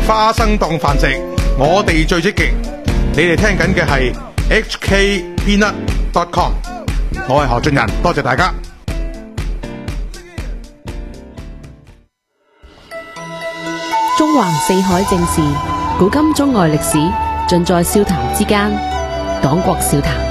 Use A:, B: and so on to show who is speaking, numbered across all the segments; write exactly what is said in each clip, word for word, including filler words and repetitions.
A: 花生檔繁殖，我哋最積極。你哋聽緊嘅係 H K Peanut dot com， 我係何俊仁，多謝大家。
B: 中環四海正事，古今中外歷史，盡在笑談之間。黨國笑談。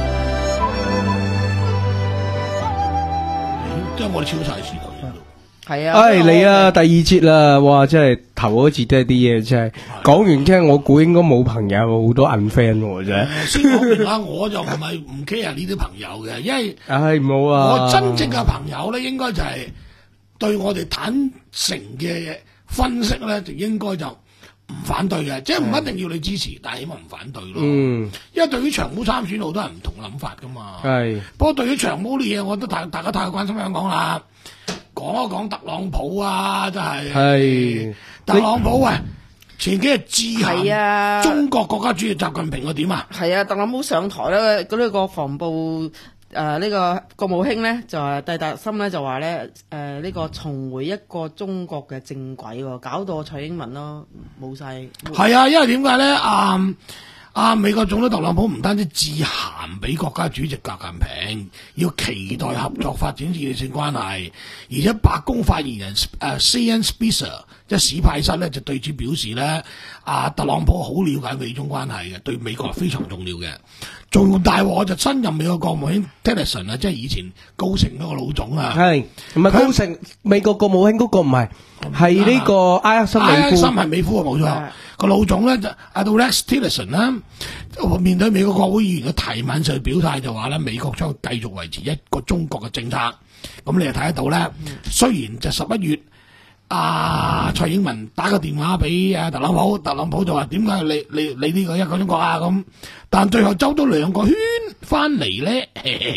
C: 即係我哋超晒時頭先。
D: 係啊，
E: 唉嚟啊，第二節啦，哇！真係頭嗰節都係啲嘢，真係講完聽，我估應該冇朋友，好多 unfriend 喎，真係。
C: 先講明啦，我就唔係唔 care 呢啲朋友嘅，因為
E: 唉唔好啊，
C: 我真正嘅朋友咧，應該就係對我哋坦誠嘅分析咧，就應該就唔反對嘅，即係唔一定要你支持，但係起碼唔反對咯。嗯，因為對於長毛參選，好多人唔同諗法噶嘛。係，不過對於長毛啲嘢，我覺得大大家太關心香港啦。講一講特朗普啊，真係。係特朗普喂，前幾日致函中國國家主席習近平個點啊？
D: 係啊，特朗普上台咧，嗰、那、啲國防部誒呢、呃這個國務卿咧就係蒂達森咧就話咧誒呢個重回一個中國嘅正軌喎，搞到蔡英文咯冇晒。
C: 係啊，因為點解咧？啊、嗯、啊！美國總統特朗普唔單止致函俾國家主席習近平，要期待合作發展戰略性關係，而且白宮發言人誒、呃、C N Spicer 即係史派塞咧就對此表示咧，啊特朗普好了解美中關係嘅，對美國係非常重要嘅。仲大鑊就新任美國國務卿 Tillerson 啊，即係以前高盛嗰個老總啊，係
E: 唔係高盛美國國務卿嗰個唔係，係呢個埃克森美夫，
C: 埃克森係美夫啊，冇錯。個老總咧就阿 Rex Tillerson 啦，面對美國國會議員嘅提問上表態就話咧，美國將繼續維持一個中國嘅政策。咁你就睇得到咧，雖然就十一月啊蔡英文打個電話俾啊特朗普，特朗普就話點解你你你呢個一個中國啊咁，但最後走咗兩個圈翻嚟咧，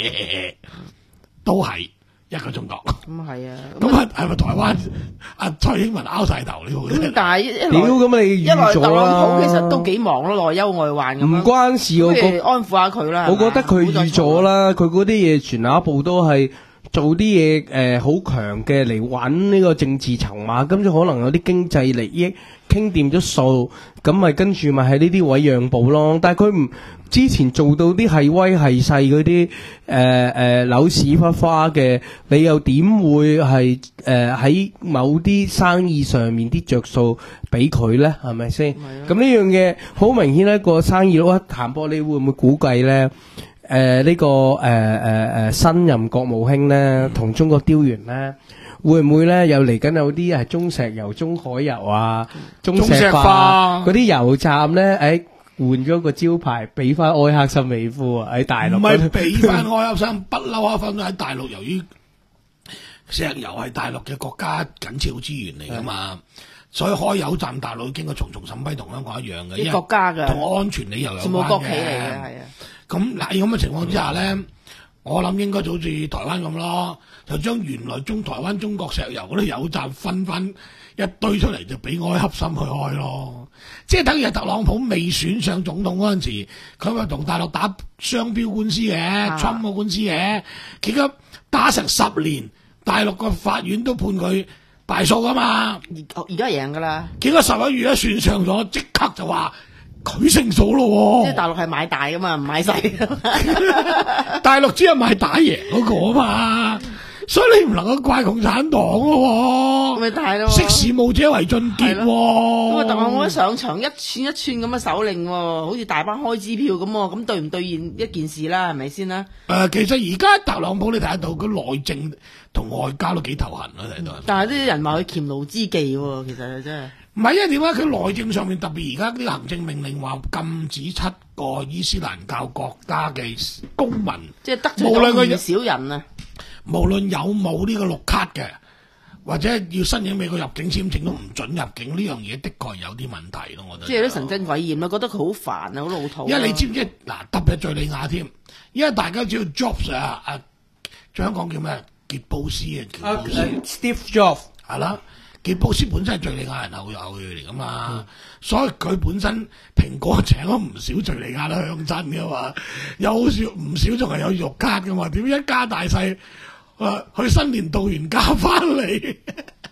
C: 都係一個中國。咁係啊，咁係係咪台灣阿蔡英文拗晒頭呢個？
D: 咁但係一來，
E: 屌咁你
D: 一來特朗普其實都幾忙咯，內憂外患咁。唔
E: 關事，我覺
D: 安撫下佢啦。
E: 我覺得佢預咗啦，佢嗰啲嘢全下一步都係做啲嘢誒好強嘅嚟揾呢個政治籌碼，咁就可能有啲經濟利益傾掂咗數，咁咪跟住咪喺呢啲位讓步咯。但係佢唔之前做到啲係威係勢嗰啲誒誒扭屎忽花嘅，你又點會係誒喺某啲生意上面啲着數俾佢咧？係咪先？咁呢樣嘢好明顯一個生意佬一談波，你會唔會估計咧？誒、呃，呢、這個誒誒誒新任國務卿咧，同中國雕完咧，會唔會咧又嚟緊有啲係中石油、中海油啊、中石化嗰啲油站咧？誒、哎，換咗個招牌，俾翻埃克森美孚啊！喺大陸唔係
C: 俾翻埃克森，不嬲啊！分喺大陸，由於石油係大陸嘅國家緊俏資源嚟噶嘛，所以開油站大陸經過重重審批，同香港一樣嘅，
D: 啲國家嘅
C: 同安全理由有關嘅。
D: 冇國企嚟嘅，係啊。
C: 咁嗱，咁嘅情況之下咧，我諗應該就好似台灣咁咯，就將原來中台灣中國石油嗰啲油站分翻一堆出嚟，就俾埃克森去開咯。即係等於特朗普未選上總統嗰陣時，佢咪同大陸打商標官司嘅，侵個官司嘅，結果打成十年，大陸個法院都判佢敗訴噶嘛。
D: 而而家贏噶啦。結
C: 果十一月一選上咗，即刻就話佢勝訴咯。
D: 即係大陸係買大噶嘛，唔買細。
C: 大陸只係買打贏嗰個啊嘛，所以你唔能夠怪共產黨咯。
D: 咪大咯，
C: 識時務者為俊傑。
D: 咁啊，特朗普一上場一串一串咁嘅手令，好似大班開支票咁，咁對唔對現一件事啦？係咪先啦？
C: 誒、呃，其實而家特朗普你睇得到，佢內政同外交都幾頭痕咯，睇到。
D: 但係啲人話佢黔驢之忌喎，其實真係。
C: 唔係啊，點解佢內政上面特別而家啲行政命令話禁止七個伊斯蘭教國家嘅公民，
D: 即係得罪咗唔少人啊！
C: 無論有冇呢個綠卡嘅，或者要申請美國入境簽證都唔准入境，呢樣嘢的確有啲問題咯，我覺得。即係啲神憎鬼厭啦，覺得佢好煩啊，好老土。因為你知唔知嗱？特別係敍利亞添，因為大家知道 Jobs 啊，啊，香港叫咩？傑布斯啊，傑布斯、uh, uh, Steve Jobs 係啦。傑布斯本身係敍利亞人後後裔嚟噶嘛，嗯、所以佢本身蘋果請咗唔少敍利亞啦鄉親噶嘛，有好少唔少仲係有綠卡噶嘛，點一家大細、呃、去新年度完假翻嚟，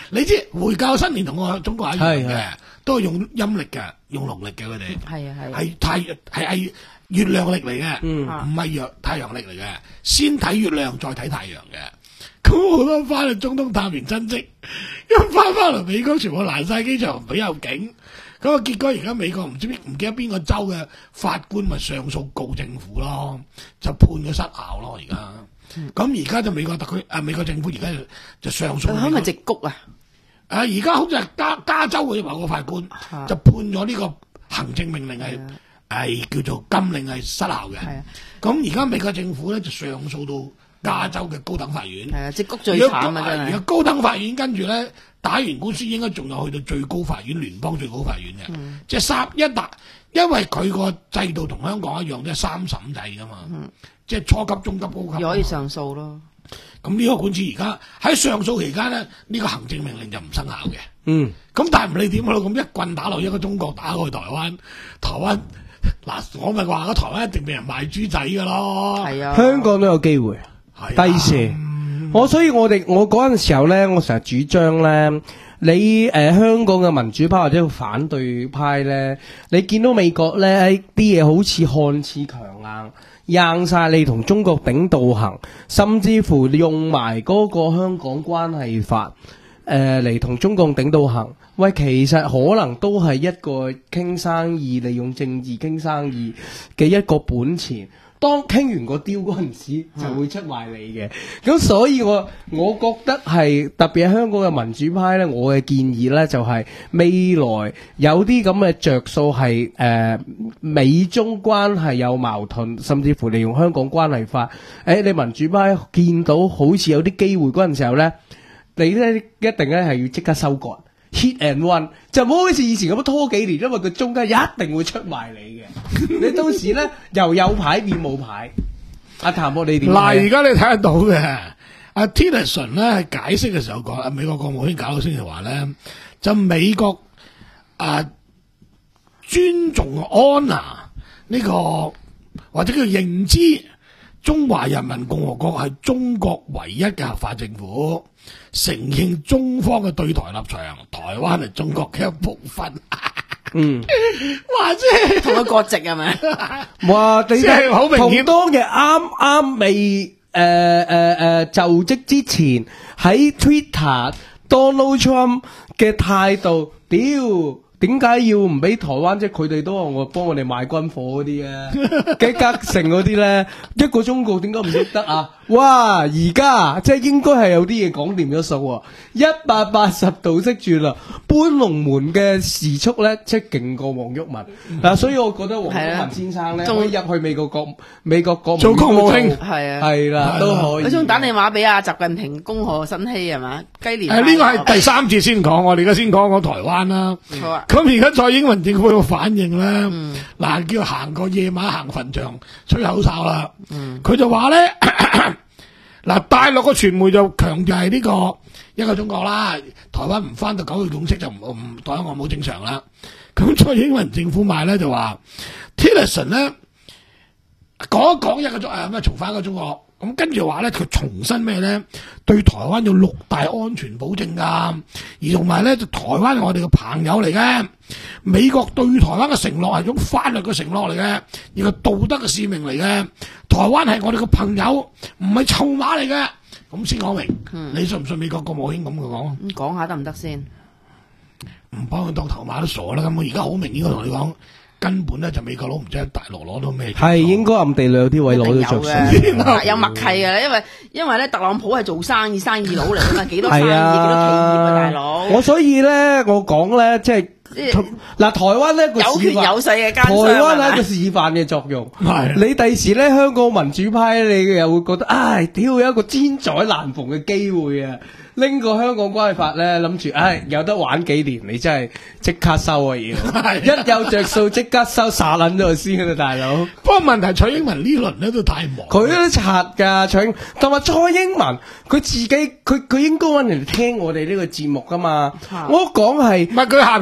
C: 你知回教新年同我中國一樣嘅，
E: 係
C: 都係用陰歷嘅，用農曆嘅佢哋。
D: 係啊係。
C: 係太係係月亮曆嚟嘅，唔係陽太陽曆嚟嘅。先睇月亮，再睇太陽嘅。咁好多翻去中東探完親戚，一翻翻嚟美國，全部攔晒機場，唔俾入境。咁啊，結果而家美國唔知唔記得邊個州嘅法官咪上訴告政府咯，就判佢失效咯。而家咁而家就美國特區啊，美國政府而家就就上訴。
D: 係咪直谷啊？
C: 啊，而家好似係加加州嘅某個法官就判咗呢個行政命令係係叫做禁令係失效嘅。咁而家美國政府咧就上訴到加州嘅高等法院。係啊，直谷最慘啊真係。而家高等法院跟住咧打完官司，應該仲有去到最高法院、聯邦最高法院嘅。嗯、即係三一打，因為佢個制度同香港一樣，即係三審制噶嘛。嗯、即係初級、中級、高級。
D: 又可以上訴咯。
C: 咁呢個官司而家喺上訴期間咧，呢、呢個行政命令就唔生效嘅。
E: 嗯。
C: 咁但係唔理點咯，咁一棍打落一個中國，打過去台灣，台灣嗱我咪話個台灣一定俾人賣豬仔噶咯。係啊。香港都有機會。係、啊。低射。嗯、我所以我哋我嗰陣時候咧，我成日主張咧，你誒、呃、香港嘅民主派或者反對派咧，你見到美國咧啲嘢好似看似強硬。硬晒你同中國頂倒行，甚至乎用埋嗰個香港關係法誒嚟同中共頂倒行。喂，其實可能都係一個傾生意，利用政治傾生意嘅一個本錢。當傾完個雕嗰陣時，就會出賣你嘅。咁、嗯、所以我我覺得係特別係香港嘅民主派咧，我嘅建議咧就係、是、未來有啲咁嘅着數係誒美中關係有矛盾，甚至乎利用香港關係法。誒、欸，你民主派見到好似有啲機會嗰陣時候咧，你咧一定咧係要即刻收割。hit and run 就唔好好似以前咁拖幾年，因為佢中間一定會出賣你嘅。你到時咧又有牌變冇牌。阿譚博你點？嗱，而家你睇得到嘅，阿 Tillerson 咧喺解釋嘅時候講，阿美國國務卿搞到先就話咧，就美國啊尊重 honour 呢個或者叫認知中華人民共和國係中國唯一嘅合法政府。承認中方嘅對台立場，台灣係中國嘅一部分。嗯，哇！即係同佢割席係咪？哇！你係好明顯，同當日啱啱未誒誒誒就職之前喺 Twitter Donald Trump 嘅態度，屌！點解要唔俾台灣？即係佢哋都話我幫我哋買軍火嗰啲啊，嘅隔成嗰啲咧，一個中國點解唔喐得啊？哇！而家即係應該係有啲嘢講掂咗數喎，一百八十度識轉啦，搬龍門嘅時速咧，即係勁過黃毓民嗱、嗯啊，所以我覺得黃毓民先生咧可以入去美國國美國國做國務卿，係啊，係啦都可以。佢仲打電話俾阿習近平恭賀新禧係嘛？雞年誒呢個係第三次先講，我哋而家先講講台灣啦。好啊。咁而家蔡英文政府個反應咧，嗱、嗯、叫行過夜晚行墳場吹口哨啦。佢、嗯、就話咧，嗱大陸個傳媒就強調係呢個一個中國啦，台灣唔翻到九二共識就唔唔台灣冇正常啦。咁蔡英文政府賣咧就話 Tillerson 咧講一講一個中誒咩重返一個中國。咁跟住話咧，佢重申咩咧？對台灣有六大安全保證噶，而同埋咧，就台灣係我哋嘅朋友嚟嘅。美國對台灣嘅承諾係種法律嘅承諾嚟嘅，亦係道德嘅使命嚟嘅。台灣係我哋嘅朋友，唔係臭馬嚟嘅。咁先講明，嗯、你信唔信美國國務卿咁嘅講？咁講下得唔得先？唔幫佢當頭馬都傻啦！咁我而家好明顯，我同你講。根本咧就美國佬唔知喺大陸攞到咩，係應該暗地裏有啲位攞到着數，有默契嘅，因為因為咧特朗普係做生意生意佬嚟㗎嘛，幾多生意幾、啊、多企業啊大佬。我所以咧我講咧即係嗱台灣呢個有權有勢嘅奸商，台灣係一個示範嘅作用。係你第時咧香港民主派你又會覺得唉屌有一個千載難逢嘅機會啊！拎個香港關係法咧，諗住，唉，有得玩幾年，你真係即刻收啊！要一有着數即刻收，撒撚咗先啦，大佬。不過問題蔡英文呢輪咧都太忙，佢都柒噶蔡英，同埋蔡英文佢自己，佢佢應該揾人嚟聽我哋呢個節目噶嘛。我講係，唔係佢下邊有啲人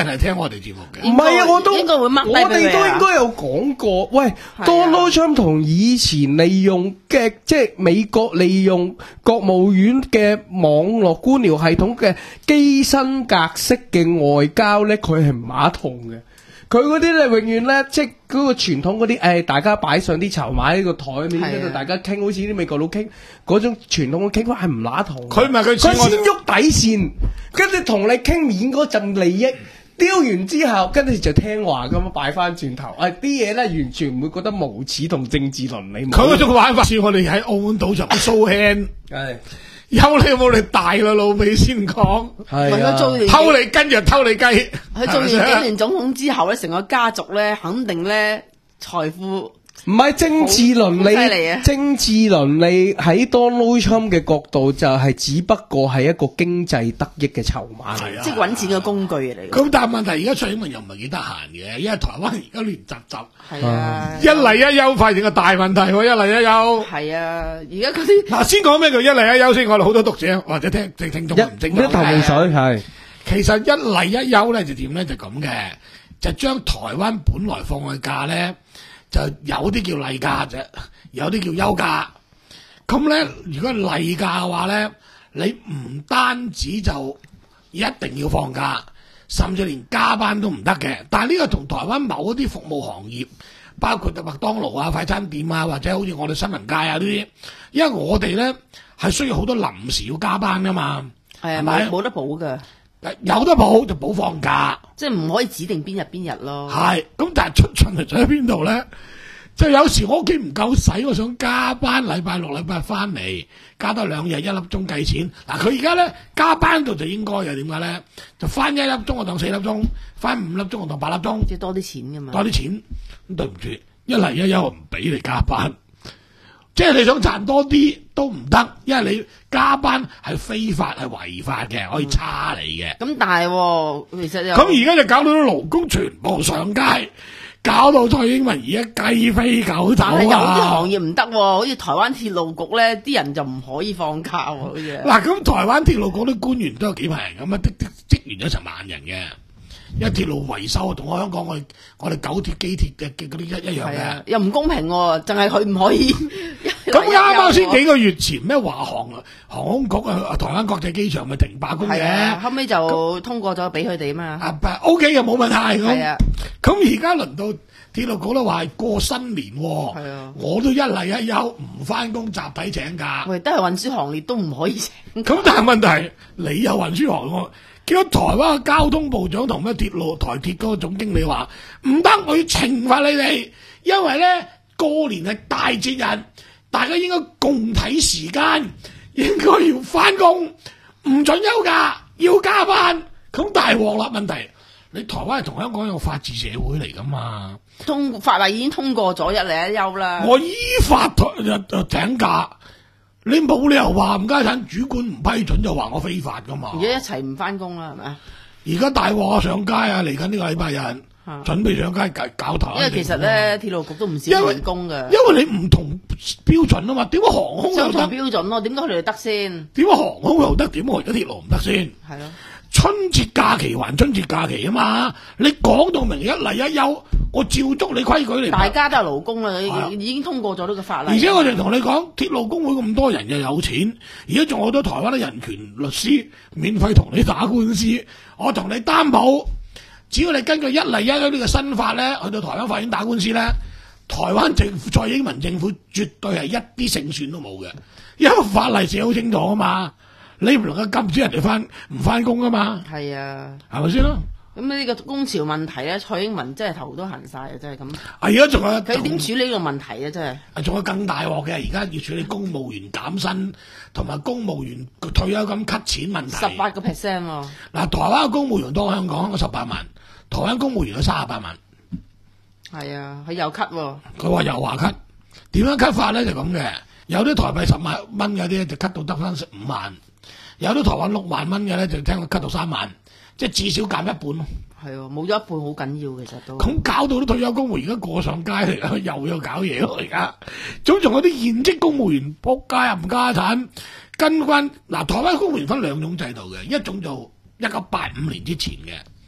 C: 係聽我哋節目嘅。
E: 唔係啊，我都
D: 應該會 mark 低俾佢啊
E: 我哋都應該有講過。喂，Donald Trump 同以前利用嘅即係美國利用國務院嘅網絡官僚系統嘅基辛格式嘅外交咧，佢係唔馬同嘅。佢嗰啲咧，永遠咧，即係嗰個傳統嗰啲，誒，大家擺上啲籌碼喺個台面，跟住大家傾，好似啲美國佬傾嗰種傳統嘅傾法係唔乸同。
C: 佢咪佢
E: 佢先喐底線，跟住同你傾面嗰陣利益，丟完之後，跟住就聽話咁樣擺翻轉頭。誒，啲嘢咧完全唔會覺得無恥同政治倫理。
C: 佢嗰種玩法似我哋喺澳門賭場 show hand。
E: 係。
C: 有你冇你大啦老味先講，
E: 係
D: 問佢做完
C: 偷你根就偷你雞。
D: 佢做完幾年總統之後咧，成個家族咧，肯定咧財富
E: 唔係政治倫
D: 好犀利啊
E: 理，政治倫理喺 Donald Trump 嘅角度就係只不過係一個經濟得益嘅籌碼嚟，
D: 即係揾錢嘅工具嚟。
C: 咁但係問題而家蔡英文又唔係幾得閒嘅，因為台灣而家亂雜雜。
D: 係啊，
C: 一嚟一休發現個大問題喎，一嚟一休。
D: 係啊，而家嗰啲
C: 嗱，先講咩叫一嚟一休先，我哋好多讀者或者聽聽聽眾唔正
E: 一頭霧水係。
C: 其實一嚟一休咧就點咧就咁嘅，就將台灣本來放嘅假咧。就有啲叫例假啫，有啲叫休假。咁咧，如果例假嘅話咧，你唔單止就一定要放假，甚至連加班都唔得嘅。但係呢個同台灣某一啲服務行業，包括麥當勞啊、快餐店啊，或者好似我哋新聞界啊呢啲，因為我哋咧係需要好多臨時要加班噶嘛，
D: 係
C: 咪
D: 冇得補㗎？
C: 有得補就補放假，
D: 即係唔可以指定邊日邊日咯。
C: 係，咁但係出巡嚟咗喺邊度咧？就有時我屋企唔夠使，我想加班，禮拜六禮拜翻嚟加多兩日一粒鐘計錢。嗱，佢而家咧加班度就應該嘅，點解咧？就翻一粒鐘我當四粒鐘，翻五粒鐘我當八粒鐘，
D: 即係多啲錢㗎嘛。
C: 多啲錢，咁對唔住，一嚟一休唔俾你加班，即係你想賺多啲都唔得，因為你加班係非法係違法嘅，可以差你嘅。
D: 咁、嗯、但係、哦、其實又
C: 咁而家就搞到啲勞工全部上街。搞到蔡英文而家雞飛狗走啊！
D: 但係有啲行業唔得喎，好似台灣鐵路局咧，啲人就唔可以放假喎，好似。嗱，
C: 咁台灣鐵路局啲官員都有幾萬人咁啊，的的職員有成萬人嘅。因為鐵路維修同我香港我哋我哋九鐵機鐵嘅嘅嗰啲一一樣嘅，
D: 又唔公平喎，淨係佢唔可以。
C: 咁啱啱先幾個月前咩華航航空局啊，台灣國際機場咪停罷工嘅，
D: 後尾就通過咗俾佢哋啊嘛。
C: 啊 ，O K 嘅冇問題咁。
D: 係啊，
C: 咁而家輪到鐵路局都話係過新年喎，
D: 係啊，
C: 我都一嚟一休唔翻工，集體請假。
D: 喂，都係運輸行列都唔可以請。
C: 咁但係問題，你有運輸行喎。叫台灣嘅交通部長同咩鐵路台鐵嗰個總經理話唔得，我要懲罰你哋，因為咧過年係大節日，大家應該共體時間，應該要翻工，唔准休假，要加班。咁大鑊啦！問題你台灣係同香港一個法治社會嚟噶嘛？
D: 通法例已經通過咗一嚟一休啦。
C: 我依法就請假。你冇理由話唔家產主管唔批准就話我非法噶嘛？
D: 而家一齊唔翻工啦，係咪啊？
C: 而家大鑊上街啊！嚟緊呢個禮拜日，準備上街搞搞台。
D: 因為其實咧，鐵路局都唔少員工㗎。
C: 因為你唔同標準啊嘛，點解航空又得？
D: 相同標準咯，點解佢哋得先？
C: 點解航空又得？點解而家鐵路唔得先？
D: 係咯。
C: 春節假期還春節假期啊嘛！你講到明一嚟一休，我照足你規矩嚟。
D: 大家都係勞工啦，已經通過咗呢個法例。
C: 而且我就同你講，鐵路工會咁多人又有錢，而家仲有好多台灣嘅人權律師免費同你打官司。我同你擔保，只要你根據一嚟一休呢個新法咧，去到台灣法院打官司咧，台灣政府蔡英文政府絕對係一啲勝算都冇嘅，因為法例寫好清楚啊嘛。你唔能夠禁止人哋翻唔翻工啊嘛？
D: 係啊，
C: 係咪先咯？
D: 咁呢個工潮問題咧，蔡英文真係頭都痕晒啊！真係咁。
C: 啊，而家仲有
D: 佢點處理呢個問題啊？真係。
C: 啊，仲有更大鑊嘅，而家要處理公務員減薪同埋公務員退休金 cut 錢問題。
D: 十八個 percent 喎。嗱，
C: 台灣嘅公務員多香港嗰十八萬，台灣公務員有三十八萬。
D: 係啊，佢又 cut 喎。
C: 佢話又話 cut，點樣 cut 法咧？就咁嘅，有啲台幣十萬蚊嗰啲就 cut 到得翻十五萬。有啲台灣六萬蚊嘅咧，就聽佢 cut 到三萬，即係至少減一半咯。
D: 係喎，冇咗一半好緊要，其實都。
C: 咁搞到啲退休公務員而家過上街嚟，又要搞嘢咯而家。總仲有啲現職公務員仆街冚家產，跟翻嗱台灣公務員分兩種制度嘅，一種就一九八五年之前嘅，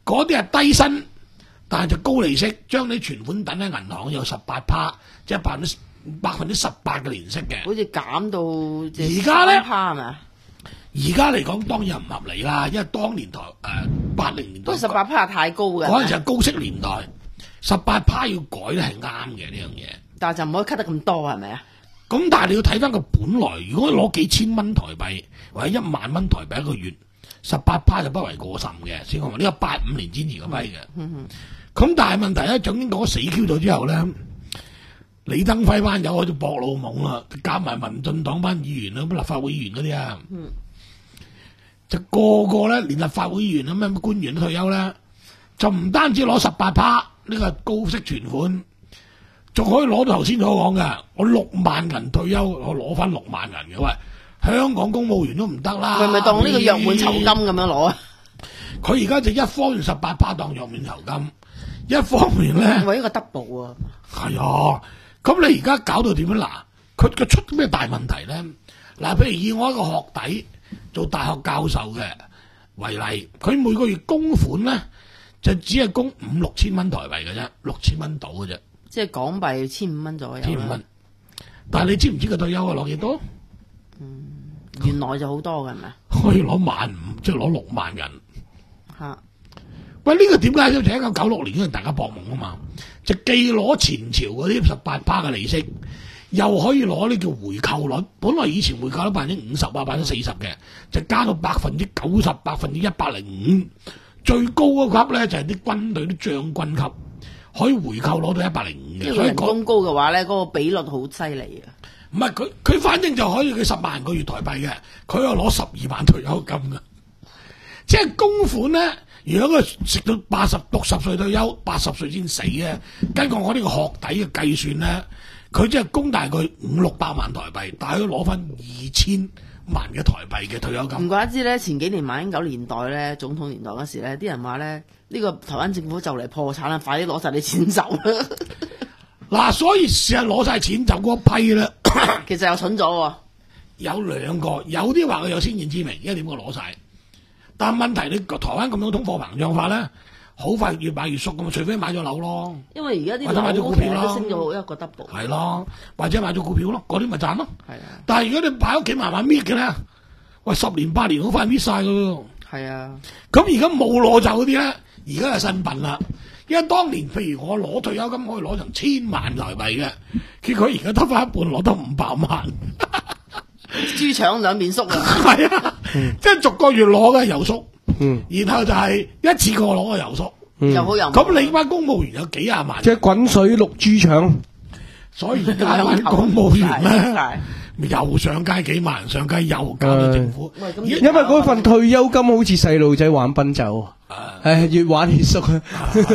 C: 嗰啲係低薪，但係就高利息，將你存款等喺銀行有十八趴，即係百分之百分之十八嘅年息嘅。
D: 好似減到
C: 而家咧，
D: 趴係咪？
C: 而家嚟講當然唔合理啦，因為當年台誒八零年代，
D: 不過十八趴太高嘅。
C: 嗰陣時係高息年代，十八趴要改咧係啱嘅呢樣嘢。
D: 但係就唔可以 cut 得咁多係咪啊？
C: 咁但係你要睇翻個本來，如果攞幾千蚊台幣或者一萬蚊台幣一個月，十八趴就不為過甚嘅。先講話呢個八五年之前嗰批嘅。咁、嗯、但係問題咧，總之講死 Q 咗之後咧，李登輝班友開始搏老懵啦，加埋民進黨班議員啦，咁立法會議員嗰啲啊，嗯、就個個咧，連立法會議員咁樣官員都退休咧，就唔單止攞十八趴呢個高息存款。仲可以攞到頭先所講嘅，我六萬銀退休，我攞翻六萬銀嘅。喂，香港公務員都唔得啦，
D: 係咪當呢個約滿酬金咁樣攞啊？
C: 佢而家就一方面十八趴當約滿酬金，一方面咧，
D: 為一個 double 啊。
C: 係啊，咁你而家搞到點樣嗱？佢佢出咩大問題咧？嗱，譬如以我一個學弟做大學教授嘅為例，佢每個月供款咧就只係供五六千蚊台幣嘅啫，六千蚊到嘅啫。
D: 即係港幣千五蚊左右，
C: 千五蚊。但係你知唔知佢退休啊攞幾多？
D: 嗯，原來就好多嘅係咪？
C: 可以攞萬五，即係攞六萬人。
D: 嚇、啊！
C: 喂，呢、這個點解就係一九九六年嗰陣大家搏懵啊嘛？就既攞前朝嗰啲十八趴嘅利息，又可以攞呢叫回扣率。本來以前回扣率百分之五十啊，百分之四十嘅，就加到百分之九十、百分之一百零五。最高嗰級咧就係、是、啲軍隊啲將軍級。可以回扣攞到一百零五嘅，所以人
D: 工高嘅話咧，嗰、那個比率好犀利啊！
C: 唔係佢佢反正就可以佢十萬個月台幣嘅，佢又攞十二萬退休金嘅，即係供款咧。如果佢食到八十六十歲退休，八十歲先死嘅，根據我呢個學底嘅計算咧，佢即係供大概五六百萬台幣，但係佢攞翻二千萬嘅台幣嘅退休金。
D: 唔怪之咧，前幾年馬英九年代咧，總統年代嗰時咧，啲人話咧。呢、這個台灣政府就嚟破產啦，快啲攞晒啲錢走啦！
C: 嗱，所以成日攞晒錢走嗰批咧，
D: 其實又蠢咗喎。
C: 有兩個，有啲話佢有先見之明，因為點解攞晒？但係問題你台灣咁樣通貨膨脹法咧，好快越買越縮咁，除非買咗樓咯。
D: 因為而家啲
C: 樓買咗股票咯，
D: 升咗一個 double。
C: 係咯，或者買咗股票咯，嗰啲咪賺咯。
D: 係啊。但
C: 係如果你擺屋企慢慢搣嘅咧，喂，十年八年好快搣晒噶喎。
D: 係啊。
C: 咁而家冇攞走嗰啲咧。而家係新品啦，因為當年譬如我攞退休金可以攞成千萬台幣嘅，結果而家得翻一半攞得五百萬，
D: 豬腸兩邊縮啊！
C: 係啊，嗯、即係逐個月攞嘅又縮，
E: 嗯，
C: 然後就係一次過攞嘅又縮，
D: 嗯、又好又
C: 咁你班公務員有幾廿萬，
E: 即係滾水淥豬腸，
C: 所以而家班公務員咧。又上街幾萬人上街，又搞到政府。
E: 因為嗰份退休金好似細路仔玩賓酒，誒越玩越縮啊！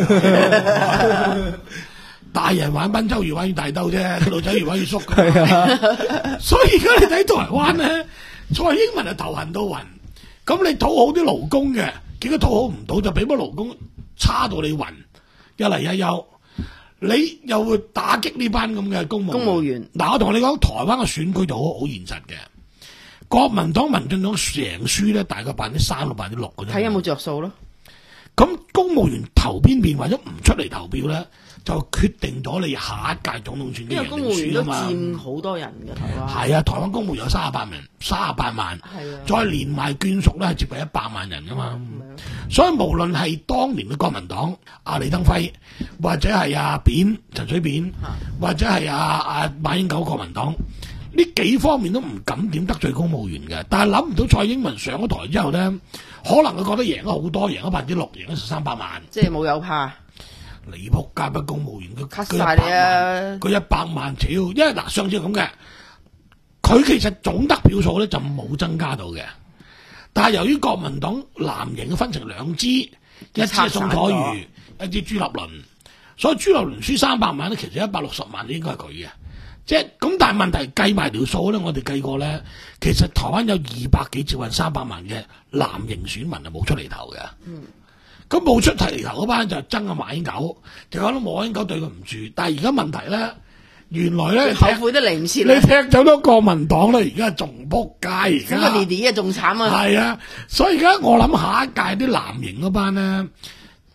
C: 大人玩賓州越玩越大兜啫，細路仔越玩越縮。係啊，所以而家你睇台灣咧，蔡英文係頭痕到暈。咁你討好啲勞工嘅，結果討好唔到，就俾乜勞工差到你暈，一嚟一休。你又會打擊呢班咁嘅公務
D: 公務員？
C: 嗱，我同你講，台灣嘅選舉就好好現實嘅。國民黨、民進黨成輸咧，大概百分之三到百分之六嘅啫。
D: 睇有冇着數咯？
C: 咁公務員投邊邊或者唔出嚟投票咧，就決定咗你下一屆總統選嘅贏定輸啊嘛。因為公務員都
D: 佔好多人嘅台灣。
C: 係啊，台灣公務員有三十八萬，三十八萬，再連埋眷屬咧，係接近一百萬人噶嘛。所以無論係當年嘅國民黨阿李登輝，或者係阿扁陳水扁，或者係阿阿馬英九國民黨，呢幾方面都唔敢點得罪公務員嘅。但係諗唔到蔡英文上咗台之後咧，可能佢覺得贏咗好多，贏咗百分之六，贏咗三百萬，
D: 即係冇有怕。
C: 你仆街不公務員佢
D: cut 晒你啊！
C: 佢一百萬條，因為嗱上次咁嘅，佢其實總得票數咧就冇增加到嘅。但係由於國民黨藍營分成兩支，一支係宋楚瑜，一支朱立倫，所以朱立倫輸三百萬咧，其實一百六十萬應該係佢嘅。即係咁，但係問題計埋條數咧，我哋計過咧，其實台灣有二百幾接近三百萬嘅藍營選民係冇出嚟投嘅。嗯，咁冇出嚟投嗰班就爭阿馬英九，就講到馬英九對佢唔住。但係而家問題咧，原來咧
D: 後悔都嚟唔切，
C: 你踢走咗國民黨咧，而家仲仆街，而家
D: 咁個弟弟啊仲慘啊！
C: 係啊，所以而家我諗下一屆啲藍營嗰班咧，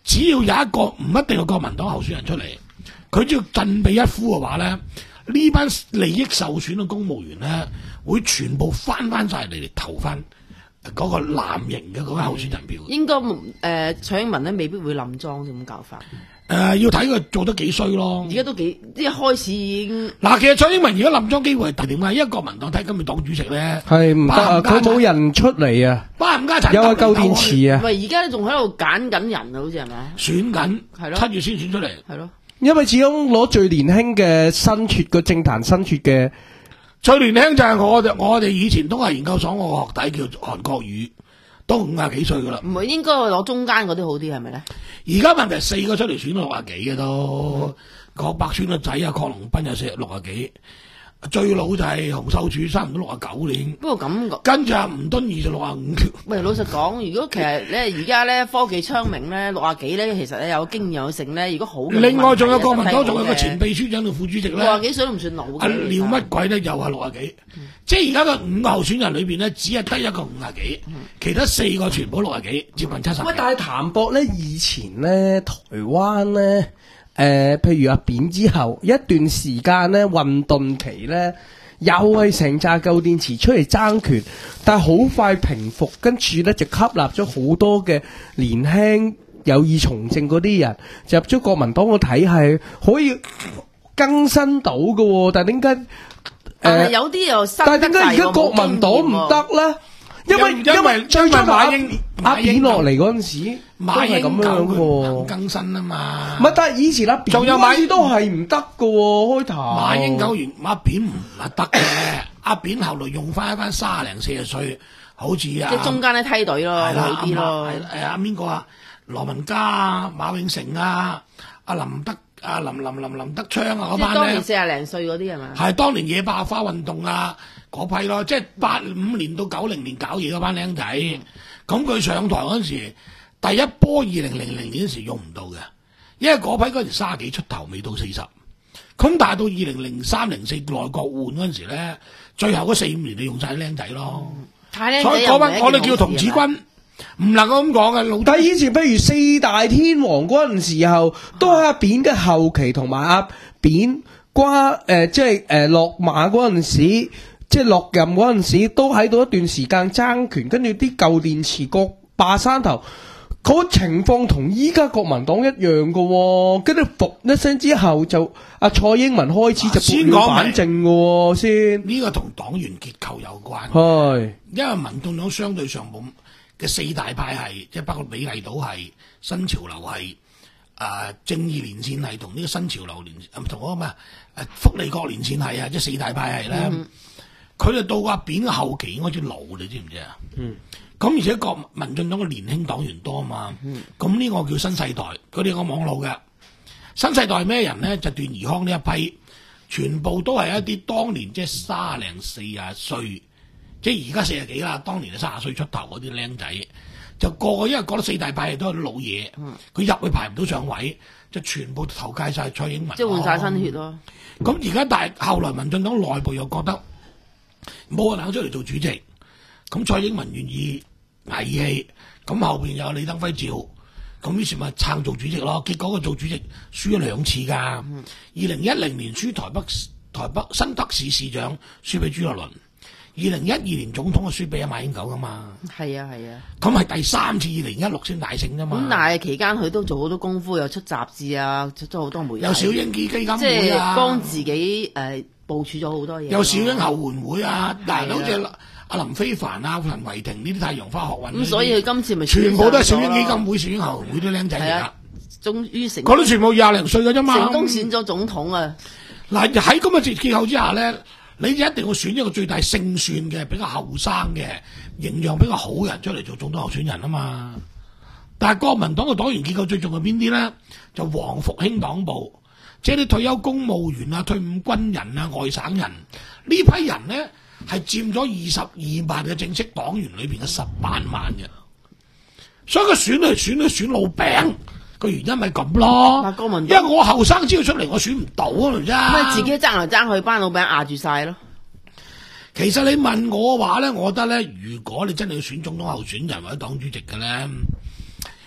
C: 只要有一個唔一定係國民黨候選人出嚟，佢只要振臂一呼嘅話咧，呢班利益受損嘅公務員咧，會全部翻翻晒嚟嚟投翻嗰個藍營嘅嗰個候選人票。
D: 應該誒、呃、蔡英文咧未必會冧莊咁搞法。
C: 誒、呃，要睇佢做得幾衰咯。
D: 而家都幾一開始已經
C: 嗱，其實蔡英文而家冧莊機會係點啊？因為國民黨睇今日黨主席咧
E: 係唔得啊，佢冇人出嚟啊，
C: 巴冚家產
E: 有啊夠電池啊。
D: 唔係而家仲喺度揀緊人啊，好似係咪？
C: 選緊
D: 係咯，
C: 七月先選出嚟
D: 係咯。
E: 因為始終攞最年輕嘅新脱個政壇新脱嘅，
C: 最年輕就係我哋，我哋以前都係研究所我個學弟叫韓國瑜。都五廿幾歲噶啦，
D: 唔係應該攞中間嗰啲好啲係咪咧？
C: 而家問題係四個出嚟選六廿幾嘅都，郭百川個仔啊，郝龍斌又四六廿幾，最老就係洪秀柱，差唔多六廿九年。
D: 不過咁，
C: 跟住阿吳敦義就六廿五。
D: 喂，老實講，如果其實咧而家咧科技昌明咧，六廿幾咧，其實咧有經驗有成咧，如果好。
C: 另外仲有國民黨仲有個前秘書長同副主席咧，
D: 六廿幾歲都唔算老嘅。
C: 阿廖乜鬼咧又係六廿幾。嗯、即係而家個五個候選人裏邊咧，只係得一個五廿幾，嗯、其他四個全部六廿幾，接近七十。
E: 喂，但係譚博咧，以前咧台灣咧，誒、呃，譬如阿扁之後一段時間咧混沌期咧，又係成紮舊電池出嚟爭權，但係好快平復，跟住咧就吸納咗好多嘅年輕有意從政嗰啲人，就入咗國民黨個體系，可以更新到嘅。但係點解？
D: 但係有啲又新，
E: 但係點解而家國民黨唔得咧？因為因為最初馬英阿扁落嚟嗰陣時，
C: 馬英
E: 都係咁樣嘅，
C: 更新啊嘛。
E: 唔係，但係以前阿扁仲有馬都係唔得嘅，開頭。
C: 馬英九完阿扁唔係得嘅，阿扁後來用翻一班卅零四十歲，好似啊，
D: 即係中間咧梯隊咯，
C: 好
D: 啲咯。
C: 誒阿邊個啊？羅文嘉啊，馬永成啊，阿林德。啊林林林林德昌啊嗰班咧，即係
D: 當年四廿零歲嗰啲係嘛？
C: 係當年野百合花運動啊嗰批咯，即係八五年到九零年搞嘢嗰班僆仔。咁佢、嗯、上台嗰陣時，第一波二零零零年嗰時用唔到嘅，因為嗰批嗰陣時卅幾出頭，未到四十。咁但係到二零零三零四內閣換嗰陣時咧，最後嗰四五年你用晒啲僆仔咯。
D: 太僆仔，
C: 所以嗰班我哋叫童子軍。唔能夠咁講嘅，老
E: 但係以前譬如四大天王嗰陣時候，都係阿扁嘅後期，同埋阿扁瓜誒、呃，即係誒落馬嗰陣時，即係落任嗰陣時，都喺度一段時間爭權，跟住啲舊電池各霸山頭，嗰、那個情況同依家國民黨一樣嘅、哦，跟住伏一聲之後就阿蔡英文開始就撥亂反正嘅、哦，先
C: 呢個同黨員結構有關，
E: 係
C: 因為民眾黨相對上冇。嘅四大派系，即係包括美麗島系、新潮流系、啊、呃、正義連線系同呢個新潮流連線，同嗰個咩誒福利國連線系啊，即係四大派系咧。佢哋、嗯、到阿扁嘅後期應該啲老，你知唔知啊？嗯。咁而且國民進黨嘅年輕黨員多啊嘛。嗯。咁呢個叫新世代，佢哋個網路嘅新世代咩人咧？就段宜康呢一批，全部都係一啲當年即係卅零四啊歲。即係而家四十幾啦，當年係三十歲出頭嗰啲僆仔，就個個因為覺得四大派系都係啲老嘢，佢入、嗯、去排唔到上位，就全部投界晒蔡英文，
D: 即係換晒新血咯。
C: 咁而家但係後來民進黨內部又覺得冇人肯出嚟做主席，咁蔡英文願意捱義氣，咁後邊有李登輝照，咁於是咪撐做主席咯。結果佢做主席輸咗兩次㗎，二零一零年輸台北台北新北市市長輸俾朱立倫。二零一二年總統嘅輸俾阿馬英九噶嘛？係
D: 啊係啊，
C: 咁係、啊、第三次二零一六先大勝啫嘛。
D: 咁但係期間佢都做好多功夫，又出雜誌啊，出咗好多媒體，
C: 有小英基基金會啊，
D: 即係幫自己誒、呃、部署咗好多嘢。
C: 有小英後援會啊，嗱、啊，好似阿林飛帆啊、陳維霆呢啲太陽花學運。咁
D: 所以佢今次咪
C: 全部都係小英基金會、小英後援會啲僆仔嚟㗎。
D: 終於成，
C: 嗰啲全部廿零歲㗎啫嘛。
D: 成功選咗總統啊！
C: 嗱喺咁嘅結構之下咧。你就一定要選一個最大勝算嘅、比較後生嘅、形象比較好嘅人出嚟做總統候選人啊嘛。但係國民黨嘅黨員結構最重要係邊啲咧？就黃復興黨部，即係啲退休公務員啊、退伍軍人啊、外省人呢批人咧，係佔咗二十二萬嘅正式黨員裏邊嘅十八萬嘅。所以佢選嚟選去選老餅。個原因咪咁咯，因為我後生之後出嚟，我選唔到啊，啫。
D: 咁自己爭嚟爭去，班老餅壓住晒咯。
C: 其實你問我嘅話咧，我覺得咧，如果你真係要選總統候選人或者黨主席嘅咧，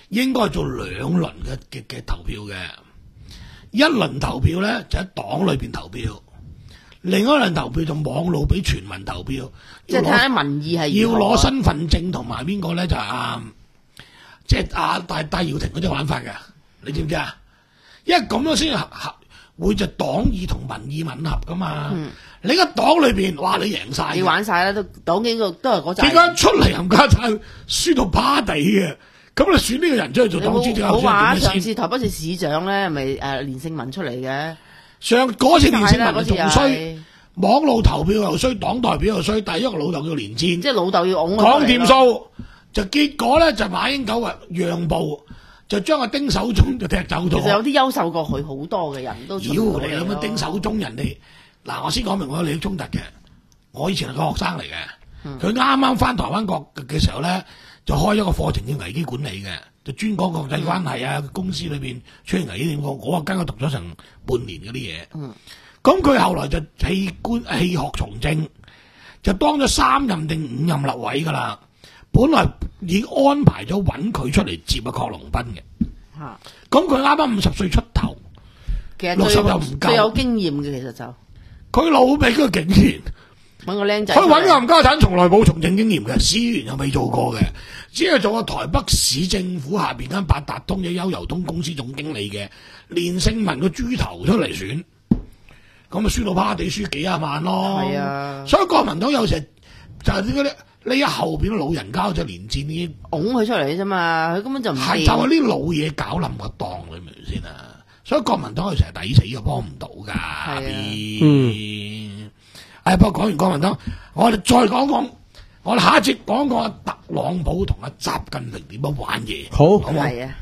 C: 應該做兩輪嘅嘅嘅投票嘅。一輪投票咧就喺黨裏邊投票，另一輪投票就網路俾全民投票，
D: 即係睇下民意係
C: 要攞身份證同埋邊個咧就啊，即係啊戴戴耀廷嗰啲玩法嘅，你知唔知啊？因為咁樣先合合會就黨意同民意吻合噶嘛。嗯、你個黨裏邊，哇你贏晒，
D: 你玩晒啦，都黨幾個都係嗰陣。
C: 點解出嚟冚家鏟輸到趴地嘅？咁你選呢個人出去做黨主席，
D: 好話上次台北市市長咧，咪誒連勝文出嚟嘅。
C: 上嗰次連勝文仲衰，網路投票又衰，黨代表又衰，第一個老豆叫連戰，
D: 即係老豆要拱
C: 講掂數，就結果咧就馬英九話讓步，就將阿丁守中就踢走咗。
D: 其實有啲優秀過佢好多嘅人都。
C: 妖你諗下丁守中人哋嗱，我先講明我有利益衝突嘅。我以前係個學生嚟嘅，佢啱啱翻台灣國嘅時候咧。就開一個課程叫危機管理嘅，就專講國際關係啊，嗯、公司裏邊出現危機點講，我啊跟佢讀咗成半年嗰啲嘢。嗯，咁佢後來就棄官棄學從政，就當咗三任定五任立委噶啦。本來已經安排咗揾佢出嚟接阿郝龍斌嘅。嚇！咁佢啱啱五十歲出頭，
D: 其實
C: 六十又唔夠，
D: 最有經驗嘅其實就
C: 佢老俾佢竟然。
D: 揾個僆仔，
C: 佢揾冚家產，從來冇從政經驗嘅，司員又未做過嘅，只係做過台北市政府下邊間八達通嘅優遊通公司總經理嘅，連勝文個豬頭出嚟選，咁咪輸到趴地，輸幾廿萬咯。係啊，所以國民黨有時就係啲呢一後邊老人家就連戰啲
D: 拱佢出嚟啫嘛，佢根本就唔係
C: 就係啲老嘢搞冧個檔，你明唔明先啊？所以國民黨有時係抵死嘅，幫唔到㗎。係嗯。誒，不過講完國民黨，我哋再講講，我哋下一節講講阿特朗普同阿習近平點樣玩嘢。
E: 好，
D: 係啊。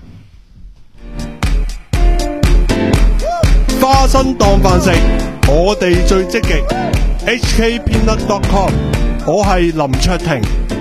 A: 花生當飯食，我哋最積極。H K Peanut dot com， 我係林卓廷。